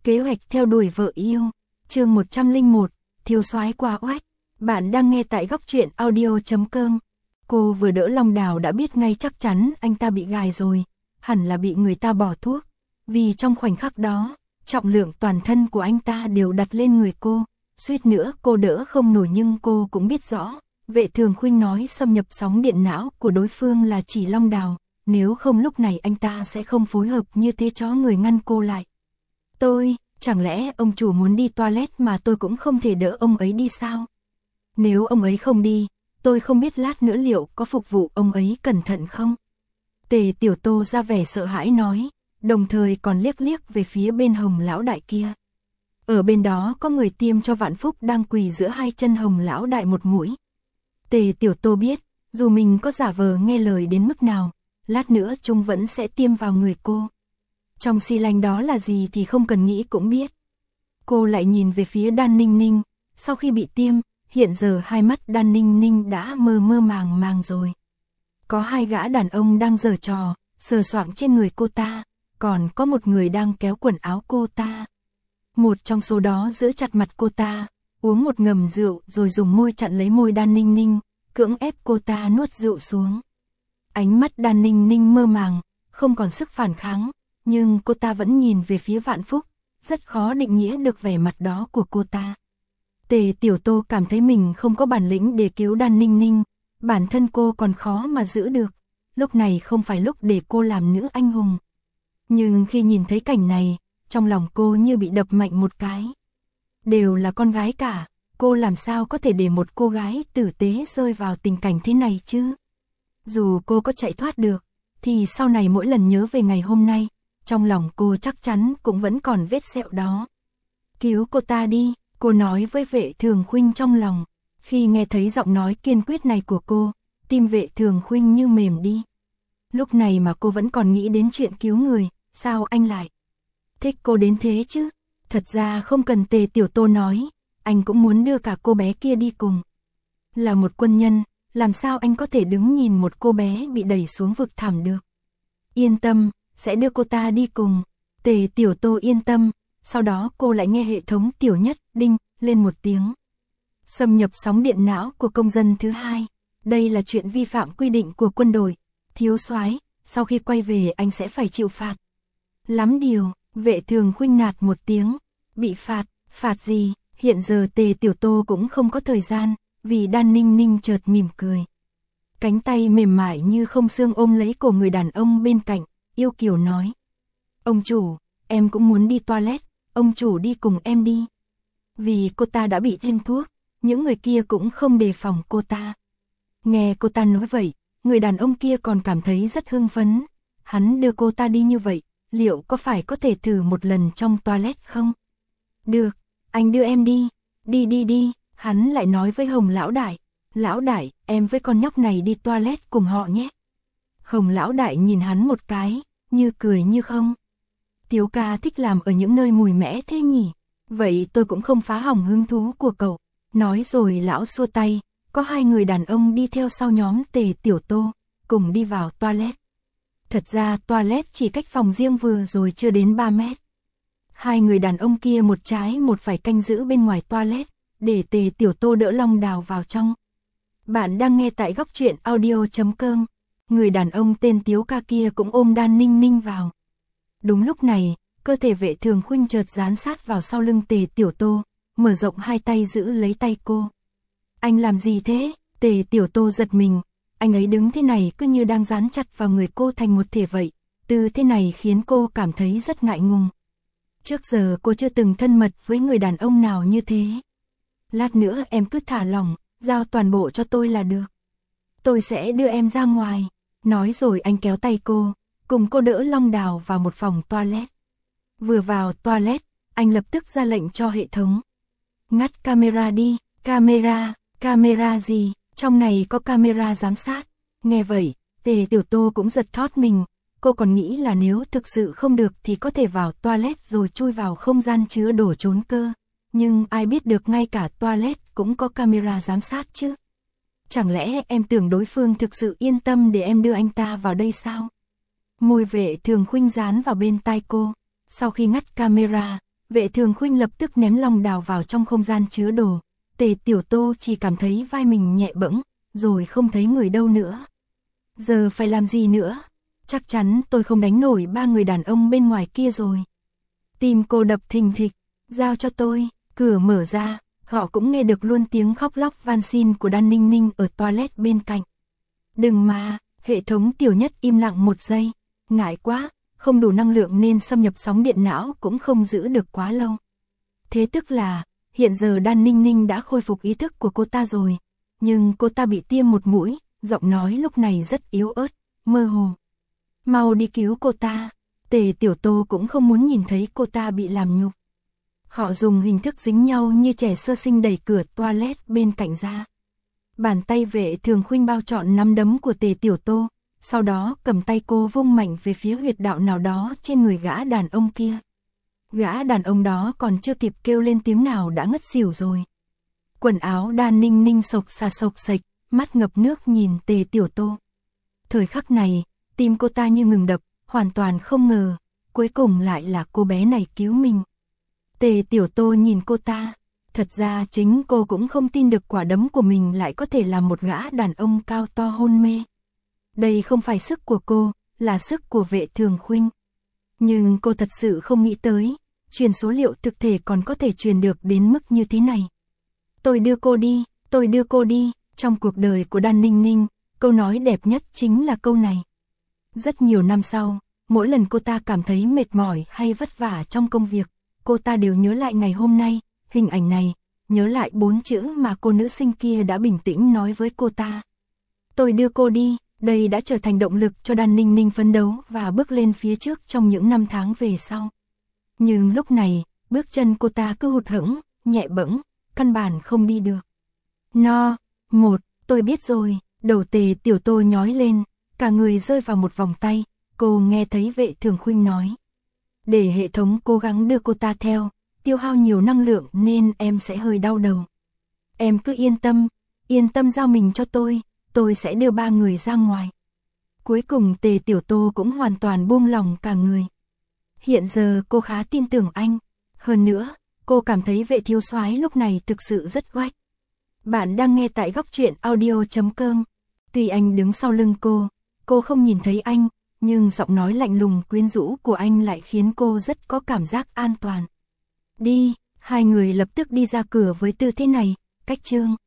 Kế hoạch theo đuổi vợ yêu. Chương 101, thiếu soái quá oách. Bạn đang nghe tại góc truyện audio.com. Cô vừa đỡ Long Đào đã biết ngay chắc chắn anh ta bị gài rồi, hẳn là bị người ta bỏ thuốc. Vì trong khoảnh khắc đó, trọng lượng toàn thân của anh ta đều đặt lên người cô, suýt nữa cô đỡ không nổi, nhưng cô cũng biết rõ, Vệ Thường Khuynh nói xâm nhập sóng điện não của đối phương là chỉ Long Đào, nếu không lúc này anh ta sẽ không phối hợp như thế, chó người ngăn cô lại. Chẳng lẽ ông chủ muốn đi toilet mà tôi cũng không thể đỡ ông ấy đi sao? Nếu ông ấy không đi, tôi không biết lát nữa liệu có phục vụ ông ấy cẩn thận không? Tề Tiểu Tô ra vẻ sợ hãi nói, đồng thời còn liếc liếc về phía bên Hồng lão đại kia. Ở bên đó có người tiêm cho Vạn Phúc đang quỳ giữa hai chân Hồng lão đại một mũi. Tề Tiểu Tô biết, dù mình có giả vờ nghe lời đến mức nào, lát nữa chúng vẫn sẽ tiêm vào người cô. Trong xi lanh đó là gì thì không cần nghĩ cũng biết. Cô lại nhìn về phía Đan Ninh Ninh, sau khi bị tiêm, hiện giờ hai mắt Đan Ninh Ninh đã mơ mơ màng màng rồi. Có hai gã đàn ông đang giở trò, sờ soạng trên người cô ta, còn có một người đang kéo quần áo cô ta. Một trong số đó giữ chặt mặt cô ta, uống một ngầm rượu rồi dùng môi chặn lấy môi Đan Ninh Ninh, cưỡng ép cô ta nuốt rượu xuống. Ánh mắt Đan Ninh Ninh mơ màng, không còn sức phản kháng, nhưng cô ta vẫn nhìn về phía Vạn Phúc, rất khó định nghĩa được vẻ mặt đó của cô ta. Tề Tiểu Tô cảm thấy mình không có bản lĩnh để cứu Đan Ninh Ninh, bản thân cô còn khó mà giữ được, lúc này không phải lúc để cô làm nữ anh hùng. Nhưng khi nhìn thấy cảnh này, trong lòng cô như bị đập mạnh một cái. Đều là con gái cả, cô làm sao có thể để một cô gái tử tế rơi vào tình cảnh thế này chứ? Dù cô có chạy thoát được, thì sau này mỗi lần nhớ về ngày hôm nay, trong lòng cô chắc chắn cũng vẫn còn vết sẹo đó. Cứu cô ta đi, cô nói với Vệ Thường Khuynh trong lòng. Khi nghe thấy giọng nói kiên quyết này của cô, tim Vệ Thường Khuynh như mềm đi. Lúc này mà cô vẫn còn nghĩ đến chuyện cứu người, sao anh lại thích cô đến thế chứ? Thật ra không cần Tề Tiểu Tô nói, anh cũng muốn đưa cả cô bé kia đi cùng. Là một quân nhân, làm sao anh có thể đứng nhìn một cô bé bị đẩy xuống vực thẳm được? Yên tâm, sẽ đưa cô ta đi cùng. Tề Tiểu Tô yên tâm, sau đó cô lại nghe hệ thống tiểu nhất đinh lên một tiếng. Xâm nhập sóng điện não của công dân thứ hai. Đây là chuyện vi phạm quy định của quân đội. Thiếu soái, sau khi quay về anh sẽ phải chịu phạt. Lắm điều, Vệ Thường Khuynh nạt một tiếng. Bị phạt, phạt gì? Hiện giờ Tề Tiểu Tô cũng không có thời gian, vì Đan Ninh Ninh chợt mỉm cười. Cánh tay mềm mại như không xương ôm lấy cổ người đàn ông bên cạnh, yêu kiều nói. Ông chủ, em cũng muốn đi toilet, ông chủ đi cùng em đi. Vì cô ta đã bị tiêm thuốc, những người kia cũng không đề phòng cô ta. Nghe cô ta nói vậy, người đàn ông kia còn cảm thấy rất hưng phấn. Hắn đưa cô ta đi như vậy, liệu có phải có thể thử một lần trong toilet không? Được, anh đưa em đi, đi, hắn lại nói với Hồng lão đại. Lão đại, em với con nhóc này đi toilet cùng họ nhé. Hồng lão đại nhìn hắn một cái, như cười như không. Tiếu ca thích làm ở những nơi mùi mẻ thế nhỉ? Vậy tôi cũng không phá hỏng hứng thú của cậu. Nói rồi lão xua tay, có hai người đàn ông đi theo sau nhóm Tề Tiểu Tô, cùng đi vào toilet. Thật ra toilet chỉ cách phòng riêng vừa rồi chưa đến 3 mét. Hai người đàn ông kia một trái một phải canh giữ bên ngoài toilet, để Tề Tiểu Tô đỡ Long Đào vào trong. Bạn đang nghe tại góc truyện audio.com. Người đàn ông tên Tiếu ca kia cũng ôm Đan Ninh Ninh vào. Đúng lúc này, cơ thể Vệ Thường Khuynh chợt dán sát vào sau lưng Tề Tiểu Tô, mở rộng hai tay giữ lấy tay cô. Anh làm gì thế? Tề Tiểu Tô giật mình, anh ấy đứng thế này cứ như đang dán chặt vào người cô thành một thể vậy. Từ thế này khiến cô cảm thấy rất ngại ngùng. Trước giờ cô chưa từng thân mật với người đàn ông nào như thế. Lát nữa em cứ thả lỏng, giao toàn bộ cho tôi là được. Tôi sẽ đưa em ra ngoài. Nói rồi anh kéo tay cô, cùng cô đỡ Long Đào vào một phòng toilet. Vừa vào toilet, anh lập tức ra lệnh cho hệ thống. Ngắt camera đi, camera gì, trong này có camera giám sát. Nghe vậy, Tề Tiểu Tô cũng giật thót mình, cô còn nghĩ là nếu thực sự không được thì có thể vào toilet rồi chui vào không gian chứa đồ trốn cơ. Nhưng ai biết được ngay cả toilet cũng có camera giám sát chứ. Chẳng lẽ em tưởng đối phương thực sự yên tâm để em đưa anh ta vào đây sao? Môi Vệ Thường Khuynh dán vào bên tai cô. Sau khi ngắt camera, Vệ Thường Khuynh lập tức ném long đào vào trong không gian chứa đồ. Tề Tiểu Tô chỉ cảm thấy vai mình nhẹ bẫng, rồi không thấy người đâu nữa. Giờ phải làm gì nữa? Chắc chắn tôi không đánh nổi 3 người đàn ông bên ngoài kia rồi. Tim cô đập thình thịch, giao cho tôi, cửa mở ra, họ cũng nghe được luôn tiếng khóc lóc van xin của Đan Ninh Ninh ở toilet bên cạnh. Đừng mà, hệ thống Tiểu Nhất im lặng 1 giây, ngại quá, không đủ năng lượng nên xâm nhập sóng điện não cũng không giữ được quá lâu. Thế tức là, hiện giờ Đan Ninh Ninh đã khôi phục ý thức của cô ta rồi, nhưng cô ta bị tiêm 1 mũi, giọng nói lúc này rất yếu ớt, mơ hồ. Mau đi cứu cô ta. Tề Tiểu Tô cũng không muốn nhìn thấy cô ta bị làm nhục. Họ dùng hình thức dính nhau như trẻ sơ sinh đẩy cửa toilet bên cạnh ra. Bàn tay Vệ Thường Khuynh bao trọn nắm đấm của Tề Tiểu Tô, sau đó cầm tay cô vung mạnh về phía huyệt đạo nào đó trên người gã đàn ông kia. Gã đàn ông đó còn chưa kịp kêu lên tiếng nào đã ngất xỉu rồi. Quần áo Đan Ninh Ninh sộc sạch, mắt ngập nước nhìn Tề Tiểu Tô. Thời khắc này, tim cô ta như ngừng đập, hoàn toàn không ngờ, cuối cùng lại là cô bé này cứu mình. Tề Tiểu Tô nhìn cô ta, thật ra chính cô cũng không tin được quả đấm của mình lại có thể làm một gã đàn ông cao to hôn mê. Đây không phải sức của cô, là sức của Vệ Thường Khuynh. Nhưng cô thật sự không nghĩ tới, truyền số liệu thực thể còn có thể truyền được đến mức như thế này. Tôi đưa cô đi, trong cuộc đời của Đan Ninh Ninh, câu nói đẹp nhất chính là câu này. Rất nhiều năm sau, mỗi lần cô ta cảm thấy mệt mỏi hay vất vả trong công việc, cô ta đều nhớ lại ngày hôm nay, hình ảnh này, nhớ lại 4 chữ mà cô nữ sinh kia đã bình tĩnh nói với cô ta. Tôi đưa cô đi, đây đã trở thành động lực cho Đan Ninh Ninh phấn đấu và bước lên phía trước trong những năm tháng về sau. Nhưng lúc này, bước chân cô ta cứ hụt hẫng, nhẹ bẫng, căn bản không đi được. Tôi biết rồi, đầu Tề Tiểu Tô nhói lên, cả người rơi vào một vòng tay, cô nghe thấy Vệ Thường Khuynh nói. Để hệ thống cố gắng đưa cô ta theo, tiêu hao nhiều năng lượng nên em sẽ hơi đau đầu. Em cứ yên tâm giao mình cho tôi sẽ đưa 3 người ra ngoài. Cuối cùng Tề Tiểu Tô cũng hoàn toàn buông lòng cả người. Hiện giờ cô khá tin tưởng anh, hơn nữa, cô cảm thấy Vệ thiếu soái lúc này thực sự rất oách. Bạn đang nghe tại Góc Truyện Audio.com. Tuy anh đứng sau lưng cô không nhìn thấy anh, nhưng giọng nói lạnh lùng quyến rũ của anh lại khiến cô rất có cảm giác an toàn. Đi, 2 người lập tức đi ra cửa với tư thế này, cách chương.